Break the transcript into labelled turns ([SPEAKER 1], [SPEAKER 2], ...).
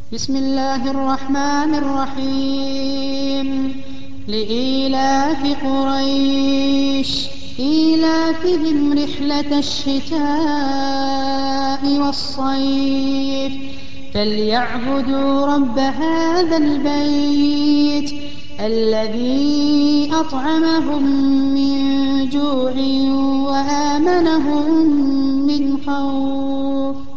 [SPEAKER 1] بسم الله الرحمن الرحيم لإيلاف قريش إيلافهم رحلة الشتاء والصيف فليعبدوا رب هذا البيت الذي أطعمهم من جوع وآمنهم من خوف